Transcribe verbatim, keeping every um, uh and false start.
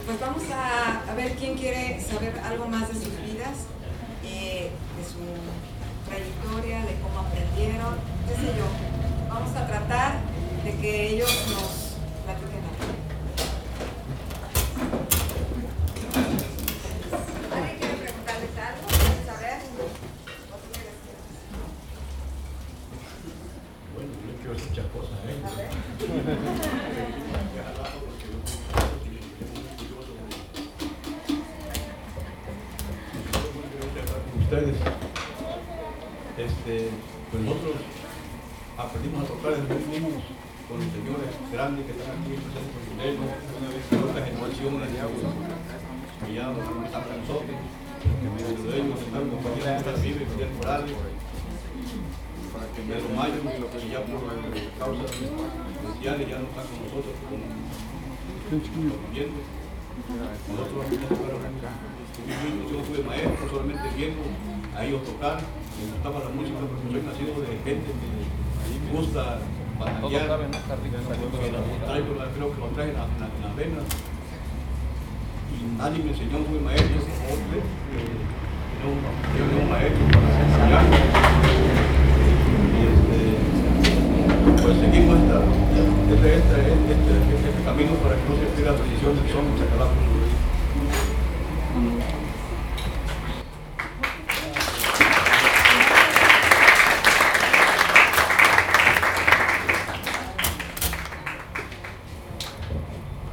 pues vamos a, a ver quién quiere saber algo más de sus vidas, eh, de su trayectoria, de cómo aprendieron, qué sé yo. Vamos a tratar de que ellos nos platiquen algo. ¿Alguien quiere preguntarles algo? ¿Quieren saber? ¿O tú quieres? Bueno, yo quiero hacer muchas cosas, ¿eh? A ver. Ustedes, este, pues nosotros aprendimos a tocar desde muy niños con los señores grandes que están aquí presentes con Guillermo, con otra generación que ya no están con nosotros, pero ellos están compañeros de la Biblia y Miguel Morales, Pedro Mayo, que ya por causas sociales ya no están con nosotros, viendo. Nosotros yo fui maestro solamente viendo a ellos tocar, me gustaba la música porque soy nacido de gente que me gusta batallar, que lo traigo, creo que lo traje en, en, en las venas, y nadie me enseñó, fui maestro, hombre, eh, yo no un maestro para enseñar, y este, pues seguimos esta, este, este, este, este, este camino para que no se pierda la bendición del son, sacará.